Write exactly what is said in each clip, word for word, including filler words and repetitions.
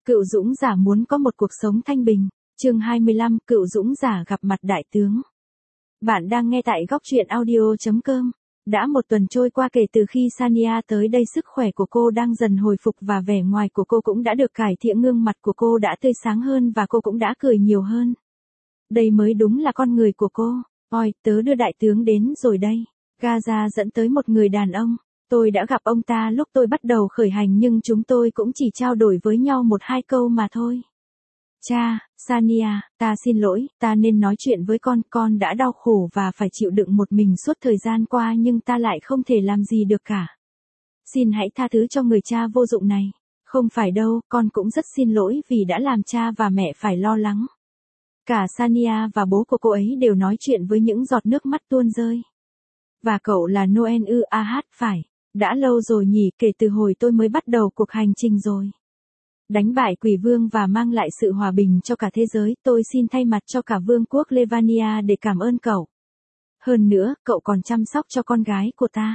Cựu dũng giả muốn có một cuộc sống thanh bình. Chương hai mươi lăm, cựu dũng giả gặp mặt đại tướng. Bạn đang nghe tại góc truyện audio chấm com. Đã một tuần trôi qua kể từ khi Sania tới đây, sức khỏe của cô đang dần hồi phục và vẻ ngoài của cô cũng đã được cải thiện, gương mặt của cô đã tươi sáng hơn và cô cũng đã cười nhiều hơn. Đây mới đúng là con người của cô. Ôi, tớ đưa đại tướng đến rồi đây. Gaza dẫn tới một người đàn ông. Tôi đã gặp ông ta lúc tôi bắt đầu khởi hành nhưng chúng tôi cũng chỉ trao đổi với nhau một hai câu mà thôi. Cha, Sania, ta xin lỗi, ta nên nói chuyện với con, con đã đau khổ và phải chịu đựng một mình suốt thời gian qua nhưng ta lại không thể làm gì được cả. Xin hãy tha thứ cho người cha vô dụng này. Không phải đâu, con cũng rất xin lỗi vì đã làm cha và mẹ phải lo lắng. Cả Sania và bố của cô ấy đều nói chuyện với những giọt nước mắt tuôn rơi. Và cậu là Noel ư? A hát phải. Đã lâu rồi nhỉ, kể từ hồi tôi mới bắt đầu cuộc hành trình rồi. Đánh bại quỷ vương và mang lại sự hòa bình cho cả thế giới, tôi xin thay mặt cho cả vương quốc Levania để cảm ơn cậu. Hơn nữa, cậu còn chăm sóc cho con gái của ta.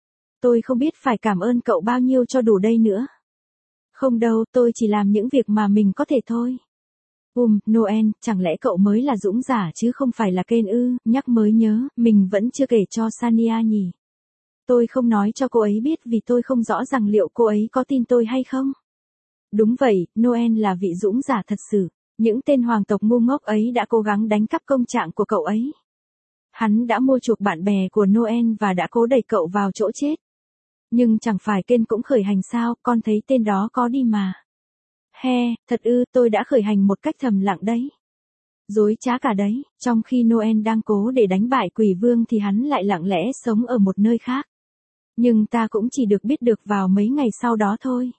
Tôi không biết phải cảm ơn cậu bao nhiêu cho đủ đây nữa. Không đâu, tôi chỉ làm những việc mà mình có thể thôi. Ừm, Noel, chẳng lẽ cậu mới là dũng giả chứ không phải là Ken ư? Nhắc mới nhớ, mình vẫn chưa kể cho Sania nhỉ. Tôi không nói cho cô ấy biết vì tôi không rõ rằng liệu cô ấy có tin tôi hay không. Đúng vậy, Noel là vị dũng giả thật sự. Những tên hoàng tộc ngu ngốc ấy đã cố gắng đánh cắp công trạng của cậu ấy. Hắn đã mua chuộc bạn bè của Noel và đã cố đẩy cậu vào chỗ chết. Nhưng chẳng phải Ken cũng khởi hành sao, con thấy tên đó có đi mà. He, thật ư, tôi đã khởi hành một cách thầm lặng đấy. Dối trá cả đấy, trong khi Noel đang cố để đánh bại quỷ vương thì hắn lại lặng lẽ sống ở một nơi khác. Nhưng ta cũng chỉ được biết được vào mấy ngày sau đó thôi.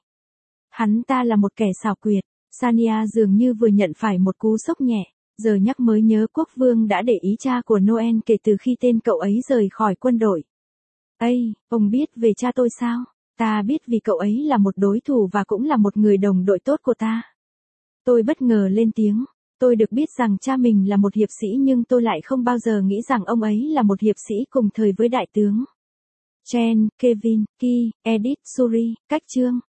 Hắn ta là một kẻ xảo quyệt. Sania dường như vừa nhận phải một cú sốc nhẹ. Giờ nhắc mới nhớ quốc vương đã để ý cha của Noel kể từ khi tên cậu ấy rời khỏi quân đội. Ây, ông biết về cha tôi sao? Ta biết vì cậu ấy là một đối thủ và cũng là một người đồng đội tốt của ta. Tôi bất ngờ lên tiếng. Tôi được biết rằng cha mình là một hiệp sĩ nhưng tôi lại không bao giờ nghĩ rằng ông ấy là một hiệp sĩ cùng thời với đại tướng. Jen, Kevin, Ki, Edith, Suri, cách chương.